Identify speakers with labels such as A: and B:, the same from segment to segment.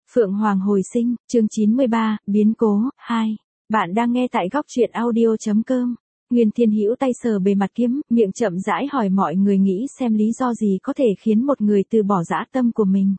A: Phượng Hoàng hồi sinh, chương 93, biến cố, 2. Bạn đang nghe tại góc truyện audio.com. Nguyên Thiên Hữu tay sờ bề mặt kiếm, miệng chậm rãi hỏi mọi người nghĩ xem lý do gì có thể khiến một người từ bỏ dã tâm của mình.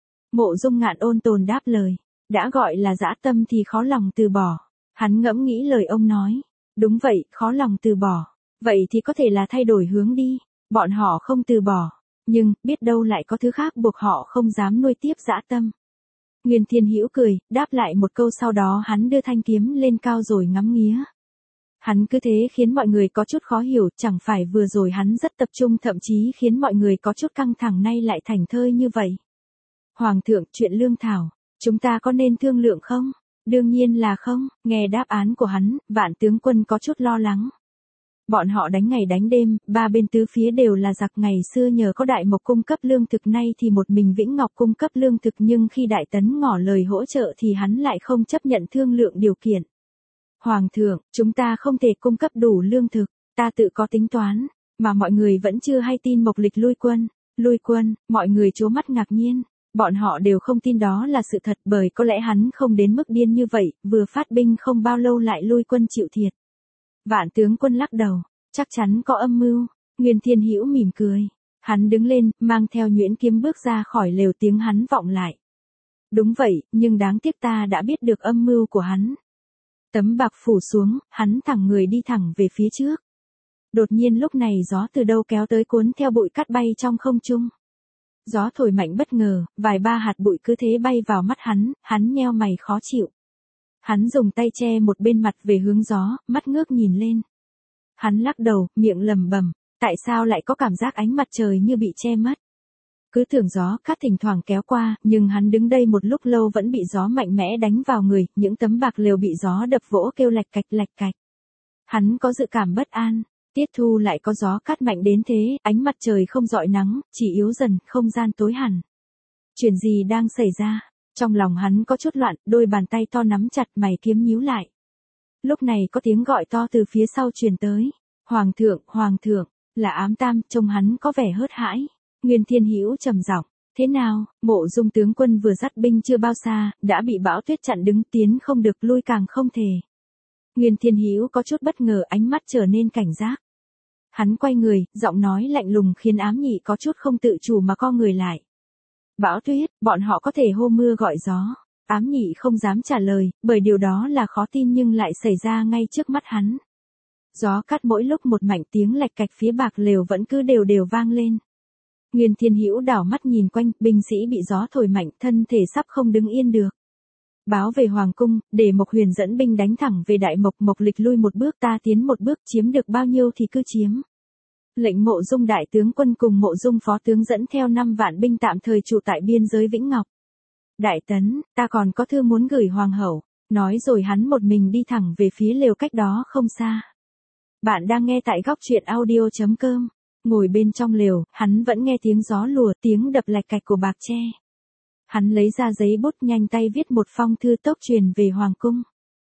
A: Mộ Dung Ngạn ôn tồn đáp lời, đã gọi là dã tâm thì khó lòng từ bỏ. Hắn ngẫm nghĩ lời ông nói, đúng vậy, khó lòng từ bỏ. Vậy thì có thể là thay đổi hướng đi, bọn họ không từ bỏ, nhưng biết đâu lại có thứ khác buộc họ không dám nuôi tiếp dã tâm. Nguyên Thiên Hữu cười, đáp lại một câu sau đó hắn đưa thanh kiếm lên cao rồi ngắm nghía. Hắn cứ thế khiến mọi người có chút khó hiểu, chẳng phải vừa rồi hắn rất tập trung thậm chí khiến mọi người có chút căng thẳng nay lại thảnh thơi như vậy. Hoàng thượng, chuyện lương thảo, chúng ta có nên thương lượng không? Đương nhiên là không, nghe đáp án của hắn, Vạn tướng quân có chút lo lắng. Bọn họ đánh ngày đánh đêm, ba bên tứ phía đều là giặc, ngày xưa nhờ có Đại Mộc cung cấp lương thực, nay thì một mình Vĩnh Ngọc cung cấp lương thực, nhưng khi Đại Tấn ngỏ lời hỗ trợ thì hắn lại không chấp nhận thương lượng điều kiện. Hoàng thượng, chúng ta không thể cung cấp đủ lương thực, ta tự có tính toán, mà mọi người vẫn chưa hay tin Mộc Lịch lui quân. Lui quân, mọi người trố mắt ngạc nhiên, bọn họ đều không tin đó là sự thật, bởi có lẽ hắn không đến mức điên như vậy, vừa phát binh không bao lâu lại lui quân chịu thiệt. Vạn tướng quân lắc đầu, chắc chắn có âm mưu. Nguyên Thiên Hữu mỉm cười, hắn đứng lên, mang theo nhuyễn kiếm bước ra khỏi lều, tiếng hắn vọng lại. Đúng vậy, nhưng đáng tiếc ta đã biết được âm mưu của hắn. Tấm bạc phủ xuống, hắn thẳng người đi thẳng về phía trước. Đột nhiên lúc này gió từ đâu kéo tới cuốn theo bụi cát bay trong không trung. Gió thổi mạnh bất ngờ, vài ba hạt bụi cứ thế bay vào mắt hắn nheo mày khó chịu. Hắn dùng tay che một bên mặt về hướng gió, mắt ngước nhìn lên. Hắn lắc đầu, miệng lẩm bẩm, tại sao lại có cảm giác ánh mặt trời như bị che mất. Cứ tưởng gió cát thỉnh thoảng kéo qua, nhưng hắn đứng đây một lúc lâu vẫn bị gió mạnh mẽ đánh vào người, những tấm bạc lều bị gió đập vỗ kêu lạch cạch. Hắn có dự cảm bất an, tiết thu lại có gió cát mạnh đến thế, ánh mặt trời không rọi nắng, chỉ yếu dần, không gian tối hẳn. Chuyện gì đang xảy ra? Trong lòng hắn có chút loạn, đôi bàn tay to nắm chặt, mày kiếm nhíu lại. Lúc này có tiếng gọi to từ phía sau truyền tới. Hoàng thượng, là Ám Tam, trông hắn có vẻ hớt hãi. Nguyên Thiên Hữu trầm giọng, thế nào? Mộ Dung tướng quân vừa dắt binh chưa bao xa, đã bị bão tuyết chặn đứng, tiến không được, lui càng không thể. Nguyên Thiên Hữu có chút bất ngờ, ánh mắt trở nên cảnh giác. Hắn quay người, giọng nói lạnh lùng khiến Ám Nhị có chút không tự chủ mà co người lại. Bão tuyết, bọn họ có thể hô mưa gọi gió. Ám Nhị không dám trả lời, bởi điều đó là khó tin nhưng lại xảy ra ngay trước mắt hắn. Gió cát mỗi lúc một mạnh, tiếng lạch cạch phía bạc lều vẫn cứ đều vang lên. Nguyên Thiên Hữu đảo mắt nhìn quanh, binh sĩ bị gió thổi mạnh, thân thể sắp không đứng yên được. Báo về Hoàng cung, để Mộc Huyền dẫn binh đánh thẳng về Đại Mộc, Mộc Lịch lui một bước ta tiến một bước, chiếm được bao nhiêu thì cứ chiếm. Lệnh Mộ Dung đại tướng quân cùng Mộ Dung phó tướng dẫn theo 5 vạn binh tạm thời trụ tại biên giới Vĩnh Ngọc. Đại Tấn, ta còn có thư muốn gửi hoàng hậu. Nói rồi hắn một mình đi thẳng về phía lều cách đó không xa. Bạn đang nghe tại góc truyện audio.com. Ngồi bên trong lều, hắn vẫn nghe tiếng gió lùa, tiếng đập lạch cạch của bạc tre. Hắn lấy ra giấy bút, nhanh tay viết một phong thư tốc truyền về hoàng cung.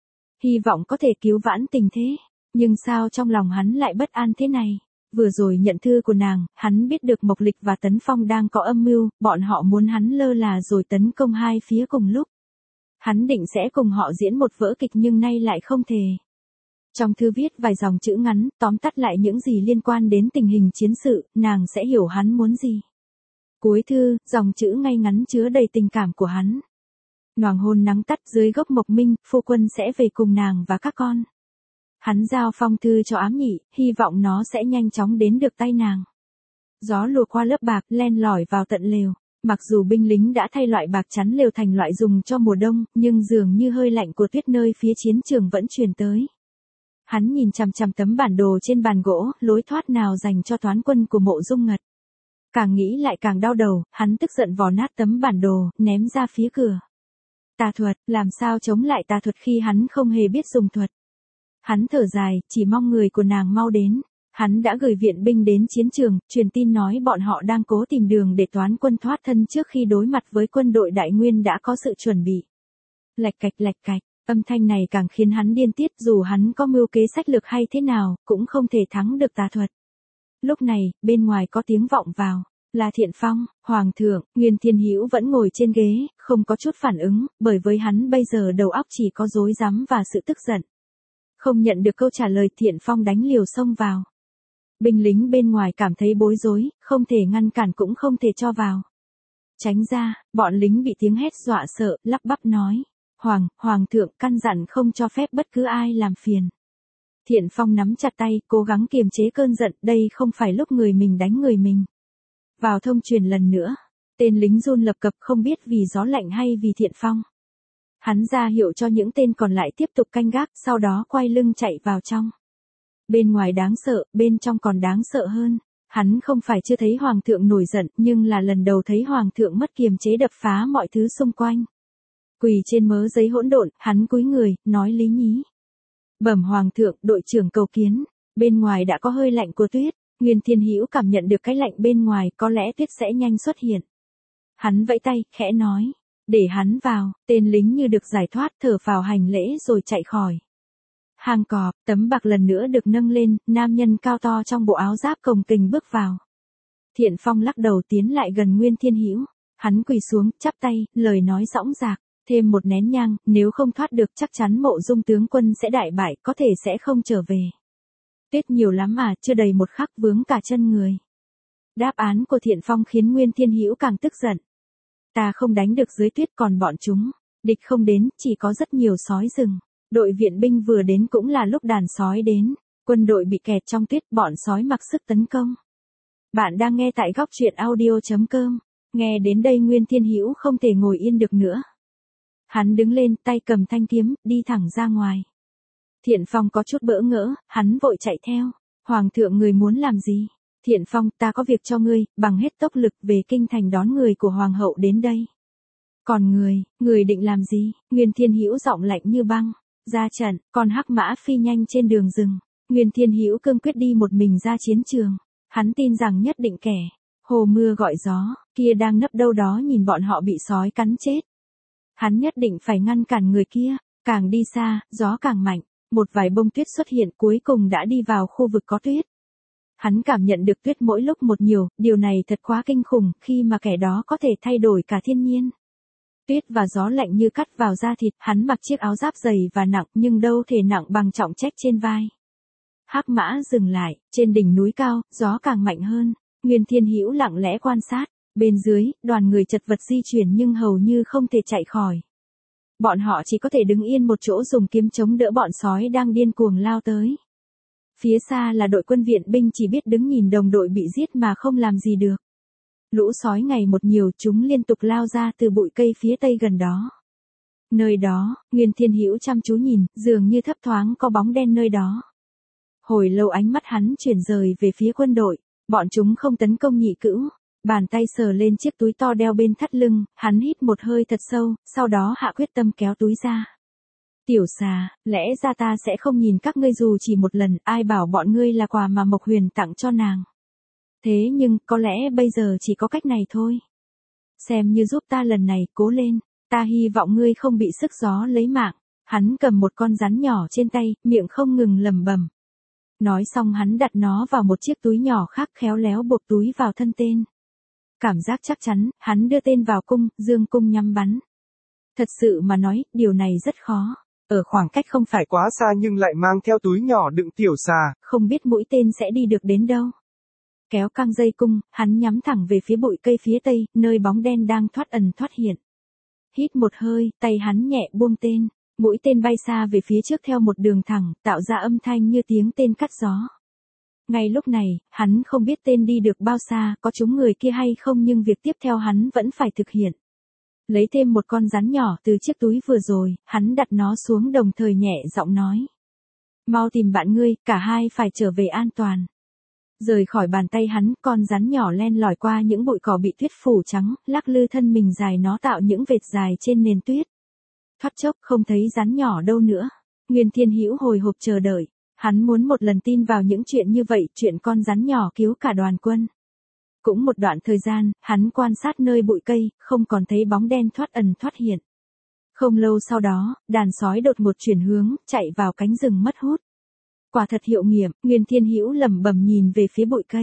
A: Hy vọng có thể cứu vãn tình thế. Nhưng sao trong lòng hắn lại bất an thế này? Vừa rồi nhận thư của nàng, hắn biết được Mộc Lịch và Tấn Phong đang có âm mưu, bọn họ muốn hắn lơ là rồi tấn công hai phía cùng lúc. Hắn định sẽ cùng họ diễn một vở kịch nhưng nay lại không thể. Trong thư viết vài dòng chữ ngắn, tóm tắt lại những gì liên quan đến tình hình chiến sự, nàng sẽ hiểu hắn muốn gì. Cuối thư, dòng chữ ngay ngắn chứa đầy tình cảm của hắn. Noàng hôn nắng tắt dưới gốc mộc minh, phu quân sẽ về cùng nàng và các con. Hắn giao phong thư cho Ám Nhị, hy vọng nó sẽ nhanh chóng đến được tay nàng. Gió lùa qua lớp bạc, len lỏi vào tận lều. Mặc dù binh lính đã thay loại bạc chắn lều thành loại dùng cho mùa đông, nhưng dường như hơi lạnh của tuyết nơi phía chiến trường vẫn truyền tới. Hắn nhìn chằm chằm tấm bản đồ trên bàn gỗ, lối thoát nào dành cho toán quân của Mộ Dung Ngật. Càng nghĩ lại càng đau đầu, hắn tức giận vò nát tấm bản đồ, ném ra phía cửa. Tà thuật, làm sao chống lại tà thuật khi hắn không hề biết dùng thuật. Hắn thở dài, chỉ mong người của nàng mau đến. Hắn đã gửi viện binh đến chiến trường, truyền tin nói bọn họ đang cố tìm đường để toán quân thoát thân trước khi đối mặt với quân đội Đại Nguyên đã có sự chuẩn bị. Lạch cạch, âm thanh này càng khiến hắn điên tiết, dù hắn có mưu kế sách lược hay thế nào, cũng không thể thắng được tà thuật. Lúc này, bên ngoài có tiếng vọng vào. Là Thiện Phong, Hoàng thượng. Nguyên Thiên Hữu vẫn ngồi trên ghế, không có chút phản ứng, bởi với hắn bây giờ đầu óc chỉ có rối rắm và sự tức giận. Không nhận được câu trả lời, Thiện Phong đánh liều xông vào. Binh lính bên ngoài cảm thấy bối rối, không thể ngăn cản cũng không thể cho vào. Tránh ra, bọn lính bị tiếng hét dọa sợ, lắp bắp nói. Hoàng thượng căn dặn không cho phép bất cứ ai làm phiền. Thiện Phong nắm chặt tay, cố gắng kiềm chế cơn giận, đây không phải lúc người mình đánh người mình. Vào thông truyền lần nữa, tên lính run lập cập, không biết vì gió lạnh hay vì Thiện Phong. Hắn ra hiệu cho những tên còn lại tiếp tục canh gác, sau đó quay lưng chạy vào trong. Bên ngoài đáng sợ, bên trong còn đáng sợ hơn. Hắn không phải chưa thấy Hoàng thượng nổi giận, nhưng là lần đầu thấy Hoàng thượng mất kiềm chế đập phá mọi thứ xung quanh. Quỳ trên mớ giấy hỗn độn, hắn cúi người, nói lý nhí. Bẩm Hoàng thượng, đội trưởng cầu kiến. Bên ngoài đã có hơi lạnh của tuyết. Nguyên Thiên Hữu cảm nhận được cái lạnh bên ngoài, có lẽ tuyết sẽ nhanh xuất hiện. Hắn vẫy tay, khẽ nói. Để hắn vào. Tên lính như được giải thoát, thở phào hành lễ rồi chạy khỏi. Hang cọp, tấm bạc lần nữa được nâng lên, nam nhân cao to trong bộ áo giáp cồng kềnh bước vào. Thiện Phong lắc đầu tiến lại gần Nguyên Thiên Hữu. Hắn quỳ xuống, chắp tay, lời nói dõng dạc. Thêm một nén nhang, nếu không thoát được chắc chắn Mộ Dung tướng quân sẽ đại bại, có thể sẽ không trở về. Tuyết nhiều lắm mà, chưa đầy một khắc vướng cả chân người. Đáp án của Thiện Phong khiến Nguyên Thiên Hữu càng tức giận. Ta không đánh được dưới tuyết, còn bọn chúng. Địch không đến, chỉ có rất nhiều sói rừng. Đội viện binh vừa đến cũng là lúc đàn sói đến. Quân đội bị kẹt trong tuyết, bọn sói mặc sức tấn công. Bạn đang nghe tại góc truyện audio.com. Nghe đến đây Nguyên Thiên Hữu không thể ngồi yên được nữa. Hắn đứng lên, tay cầm thanh kiếm, đi thẳng ra ngoài. Thiện Phong có chút bỡ ngỡ, hắn vội chạy theo. Hoàng thượng, người muốn làm gì? Thiện Phong, ta có việc cho ngươi, bằng hết tốc lực về kinh thành đón người của Hoàng hậu đến đây. Còn người định làm gì? Nguyên Thiên Hữu giọng lạnh như băng. Ra trận, con hắc mã phi nhanh trên đường rừng. Nguyên Thiên Hữu cương quyết đi một mình ra chiến trường. Hắn tin rằng nhất định kẻ hồ mưa gọi gió kia đang nấp đâu đó nhìn bọn họ bị sói cắn chết. Hắn nhất định phải ngăn cản người kia. Càng đi xa, gió càng mạnh. Một vài bông tuyết xuất hiện, cuối cùng đã đi vào khu vực có tuyết. Hắn cảm nhận được tuyết mỗi lúc một nhiều, điều này thật quá kinh khủng, khi mà kẻ đó có thể thay đổi cả thiên nhiên. Tuyết và gió lạnh như cắt vào da thịt, hắn mặc chiếc áo giáp dày và nặng, nhưng đâu thể nặng bằng trọng trách trên vai. Hắc mã dừng lại, trên đỉnh núi cao, gió càng mạnh hơn. Nguyên Thiên Hữu lặng lẽ quan sát. Bên dưới, đoàn người chật vật di chuyển nhưng hầu như không thể chạy khỏi. Bọn họ chỉ có thể đứng yên một chỗ dùng kiếm chống đỡ bọn sói đang điên cuồng lao tới. Phía xa là đội quân viện binh chỉ biết đứng nhìn đồng đội bị giết mà không làm gì được. Lũ sói ngày một nhiều, chúng liên tục lao ra từ bụi cây phía tây gần đó. Nơi đó, Nguyên Thiên Hữu chăm chú nhìn, dường như thấp thoáng có bóng đen nơi đó. Hồi lâu ánh mắt hắn chuyển rời về phía quân đội, bọn chúng không tấn công nhị cữu. Bàn tay sờ lên chiếc túi to đeo bên thắt lưng, hắn hít một hơi thật sâu, sau đó hạ quyết tâm kéo túi ra. Tiểu xà, lẽ ra ta sẽ không nhìn các ngươi dù chỉ một lần, ai bảo bọn ngươi là quà mà Mộc Huyền tặng cho nàng. Thế nhưng, có lẽ bây giờ chỉ có cách này thôi. Xem như giúp ta lần này, cố lên, ta hy vọng ngươi không bị sức gió lấy mạng. Hắn cầm một con rắn nhỏ trên tay, miệng không ngừng lẩm bẩm. Nói xong hắn đặt nó vào một chiếc túi nhỏ khác, khéo léo buộc túi vào thân tên. Cảm giác chắc chắn, hắn đưa tên vào cung, dương cung nhắm bắn. Thật sự mà nói, điều này rất khó. Ở khoảng cách không phải
B: quá xa nhưng lại mang theo túi nhỏ đựng tiểu xà.
A: Không biết mũi tên sẽ đi được đến đâu. Kéo căng dây cung, hắn nhắm thẳng về phía bụi cây phía tây, nơi bóng đen đang thoát ẩn thoát hiện. Hít một hơi, tay hắn nhẹ buông tên. Mũi tên bay xa về phía trước theo một đường thẳng, tạo ra âm thanh như tiếng tên cắt gió. Ngay lúc này, hắn không biết tên đi được bao xa, có trúng người kia hay không, nhưng việc tiếp theo hắn vẫn phải thực hiện. Lấy thêm một con rắn nhỏ từ chiếc túi vừa rồi, hắn đặt nó xuống đồng thời nhẹ giọng nói. Mau tìm bạn ngươi, cả hai phải trở về an toàn. Rời khỏi bàn tay hắn, con rắn nhỏ len lỏi qua những bụi cỏ bị tuyết phủ trắng, lắc lư thân mình dài, nó tạo những vệt dài trên nền tuyết. Thoát chốc không thấy rắn nhỏ đâu nữa. Nguyên Thiên Hữu hồi hộp chờ đợi. Hắn muốn một lần tin vào những chuyện như vậy, chuyện con rắn nhỏ cứu cả đoàn quân. Cũng một đoạn thời gian, hắn quan sát nơi bụi cây, không còn thấy bóng đen thoát ẩn thoát hiện. Không lâu sau đó, đàn sói đột ngột chuyển hướng, chạy vào cánh rừng mất hút. Quả thật hiệu nghiệm, Nguyên Thiên Hữu lẩm bẩm nhìn về phía bụi cây.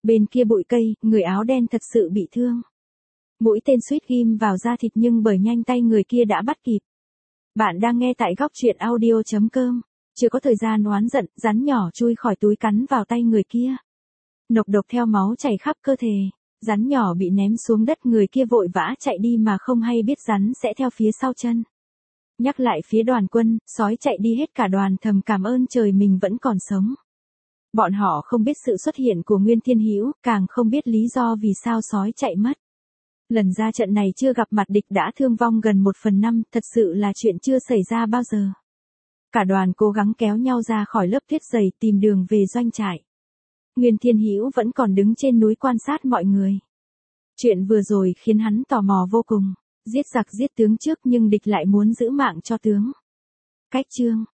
A: Bên kia bụi cây, người áo đen thật sự bị thương. Mũi tên suýt ghim vào da thịt nhưng bởi nhanh tay người kia đã bắt kịp. Bạn đang nghe tại góc truyện audio.com. Chưa có thời gian oán giận, rắn nhỏ chui khỏi túi cắn vào tay người kia. Nọc độc theo máu chảy khắp cơ thể. Rắn nhỏ bị ném xuống đất, người kia vội vã chạy đi mà không hay biết rắn sẽ theo phía sau chân. Nhắc lại phía đoàn quân, sói chạy đi hết cả đoàn thầm cảm ơn trời mình vẫn còn sống. Bọn họ không biết sự xuất hiện của Nguyên Thiên Hữu, càng không biết lý do vì sao sói chạy mất. Lần ra trận này chưa gặp mặt địch đã thương vong gần 1/5, thật sự là chuyện chưa xảy ra bao giờ. Cả đoàn cố gắng kéo nhau ra khỏi lớp tuyết dày tìm đường về doanh trại. Nguyên Thiên Hữu vẫn còn đứng trên núi quan sát mọi người. Chuyện vừa rồi khiến hắn tò mò vô cùng. Giết giặc giết tướng trước nhưng địch lại muốn giữ mạng cho tướng. Cách chương